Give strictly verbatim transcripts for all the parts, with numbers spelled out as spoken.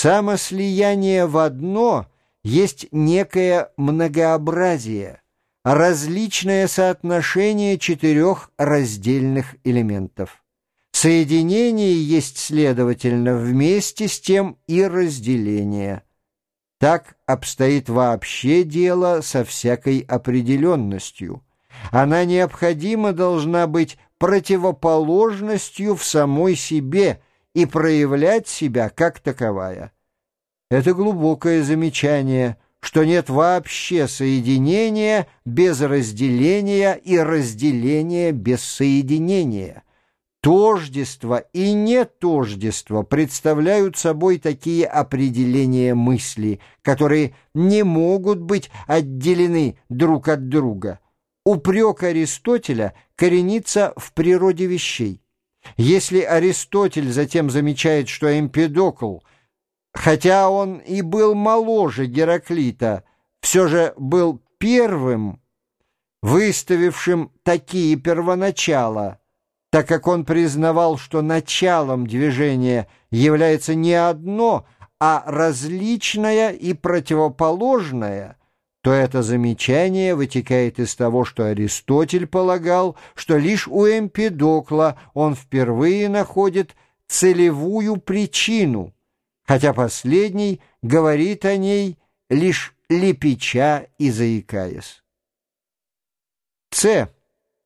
Самослияние в одно есть некое многообразие, различное соотношение четырех раздельных элементов. Соединение есть, следовательно, вместе с тем и разделение. Так обстоит вообще дело со всякой определенностью. Она необходимо должна быть противоположностью в самой себе и проявлять себя как таковая. Это глубокое замечание, что нет вообще соединения без разделения и разделения без соединения. Тождество и нетождество представляют собой такие определения мысли, которые не могут быть отделены друг от друга. Упрек Аристотеля коренится в природе вещей. Если Аристотель затем замечает, что Эмпидокл, хотя он и был моложе Гераклита, все же был первым, выставившим такие первоначала, так как он признавал, что началом движения является не одно, а различное и противоположное, то это замечание вытекает из того, что Аристотель полагал, что лишь у Эмпидокла он впервые находит целевую причину, хотя последний говорит о ней лишь лепеча и заикаясь. С.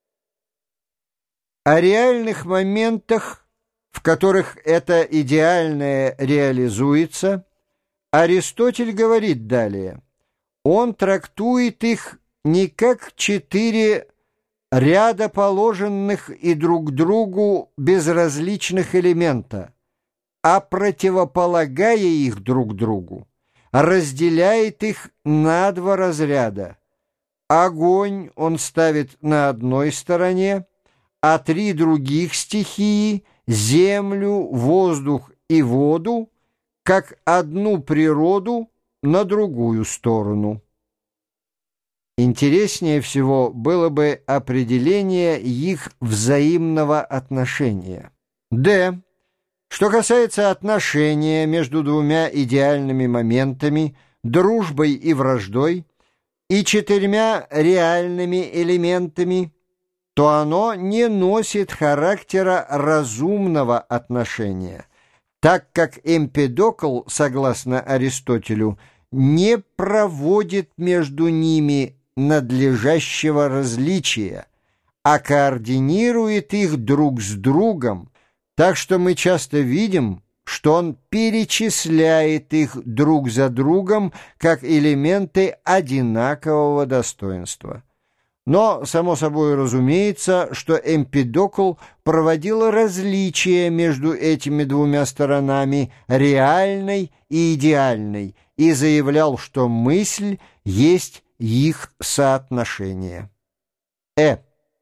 О реальных моментах, в которых это идеальное реализуется, Аристотель говорит далее. Он трактует их не как четыре ряда положенных и друг другу безразличных элемента, а противополагая их друг другу, разделяет их на два разряда. Огонь он ставит на одной стороне, а три других стихии — землю, воздух и воду — как одну природу на другую сторону. Интереснее всего было бы определение их взаимного отношения. Д. Что касается отношения между двумя идеальными моментами, дружбой и враждой, и четырьмя реальными элементами, то оно не носит характера разумного отношения, так как Эмпидокл, согласно Аристотелю, не проводит между ними надлежащего различия, а координирует их друг с другом, так что мы часто видим, что он перечисляет их друг за другом как элементы одинакового достоинства. Но, само собой разумеется, что Эмпидокл проводил различия между этими двумя сторонами, реальной и идеальной, и заявлял, что мысль есть их соотношение. Э.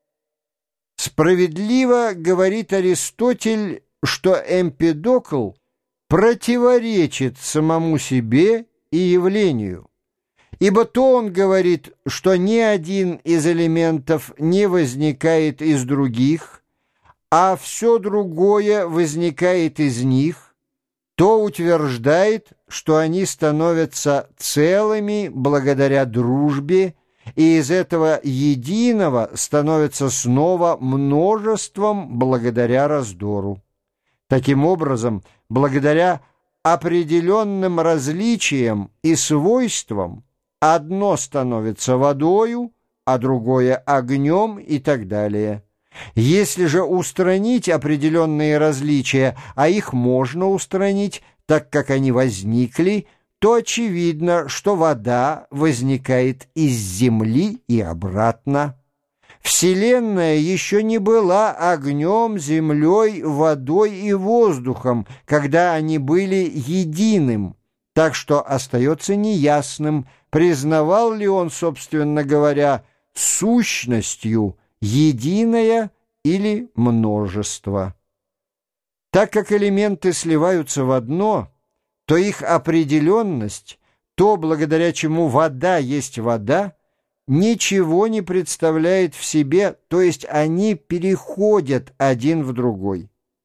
Справедливо говорит Аристотель, что Эмпидокл противоречит самому себе и явлению. Ибо то он говорит, что ни один из элементов не возникает из других, а все другое возникает из них, то утверждает, что они становятся целыми благодаря дружбе, и из этого единого становятся снова множеством благодаря раздору. Таким образом, благодаря определенным различиям и свойствам, одно становится водою, а другое огнем и так далее. Если же устранить определенные различия, а их можно устранить, так как они возникли, то очевидно, что вода возникает из земли и обратно. Вселенная еще не была огнем, землей, водой и воздухом, когда они были единым, так что остается неясным, признавал ли он, собственно говоря, сущностью единое или множество. Так как элементы сливаются в одно, то их определенность, то, благодаря чему вода есть вода, ничего не представляет в себе, то есть они переходят один в другой.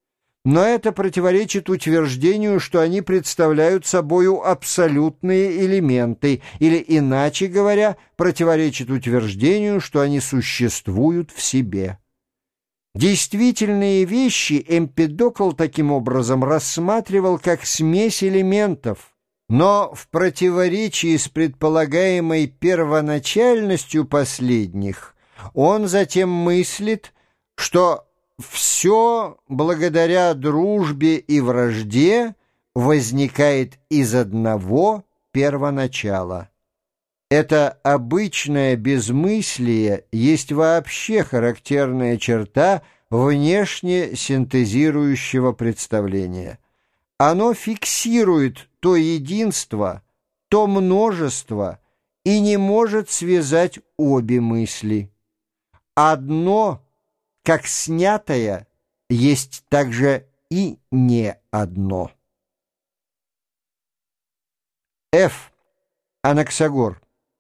но это противоречит утверждению, что они представляют собою абсолютные элементы, или, иначе говоря, противоречит утверждению, что они существуют в себе. Действительные вещи Эмпидокл таким образом рассматривал как смесь элементов, но в противоречии с предполагаемой первоначальностью последних он затем мыслит, что все благодаря дружбе и вражде возникает из одного первоначала. Это обычное безмыслие есть вообще характерная черта внешне синтезирующего представления. Оно фиксирует то единство, то множество и не может связать обе мысли. Одно, как снятое, есть также и не одно. Ф. Анаксагор.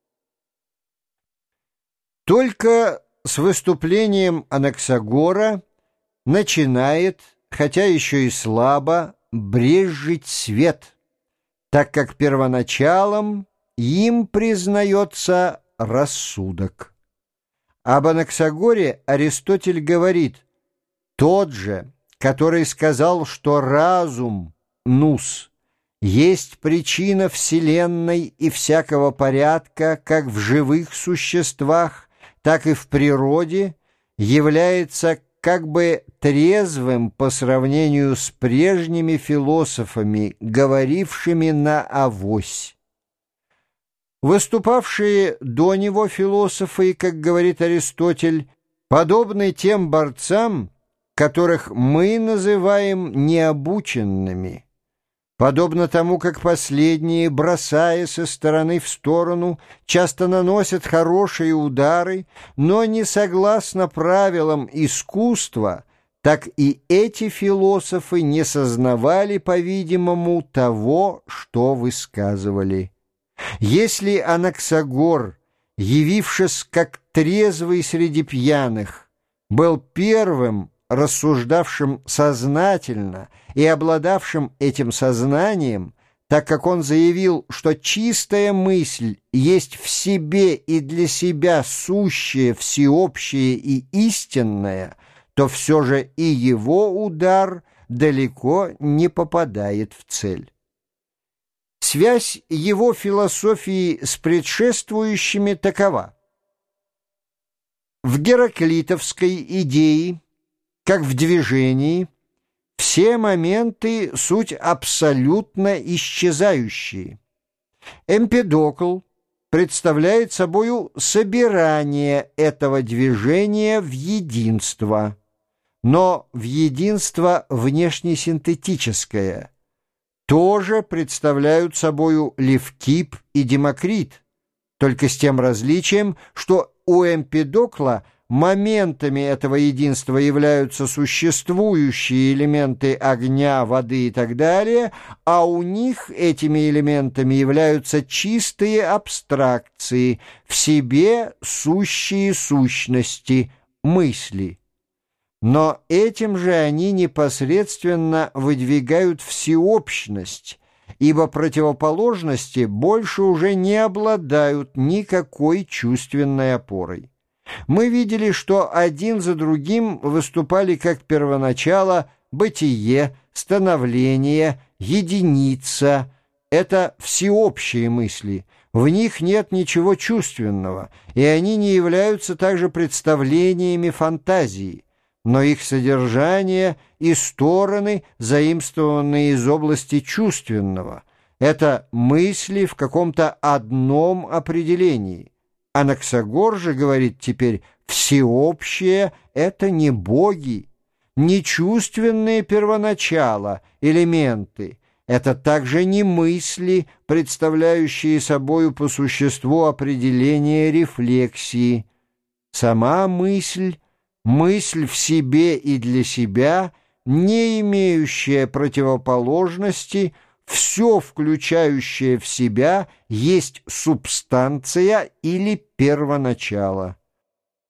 Только с выступлением Анаксагора начинает, хотя еще и слабо, брезжить свет, так как первоначалом им признается рассудок. Об Анаксагоре Аристотель говорит: тот же, который сказал, что разум, нус, есть причина Вселенной и всякого порядка, как в живых существах, так и в природе, является как бы трезвым по сравнению с прежними философами, говорившими на авось. Выступавшие до него философы, как говорит Аристотель, подобны тем борцам, которых мы называем необученными. Подобно тому, как последние, бросая со стороны в сторону, часто наносят хорошие удары, но не согласно правилам искусства, так и эти философы не сознавали, по-видимому, того, что высказывали. Если Анаксагор, явившись как трезвый среди пьяных, был первым, рассуждавшим сознательно и обладавшим этим сознанием, так как он заявил, что чистая мысль есть в себе и для себя сущее, всеобщее и истинное, то все же и его удар далеко не попадает в цель. Связь его философии с предшествующими такова. В гераклитовской идее, как в движении, все моменты — суть абсолютно исчезающие. Эмпидокл представляет собою собирание этого движения в единство, но в единство внешнесинтетическое. Тоже представляют собою Левкип и Демокрит, только с тем различием, что у Эмпидокла моментами этого единства являются существующие элементы огня, воды и так далее, а у них этими элементами являются чистые абстракции, в себе сущие сущности, мысли. Но этим же они непосредственно выдвигают всеобщность, ибо противоположности больше уже не обладают никакой чувственной опорой. Мы видели, что один за другим выступали как первоначало бытие, становление, единица. Это всеобщие мысли, в них нет ничего чувственного, и они не являются также представлениями фантазии, но их содержание и стороны, заимствованные из области чувственного, это мысли в каком-то одном определении. Анаксагор же говорит теперь: всеобщее — это не боги, не чувственные первоначала, элементы, это также не мысли, представляющие собою по существу определение рефлексии. Сама мысль, мысль в себе и для себя, не имеющая противоположности, все включающее в себя есть субстанция или первоначало.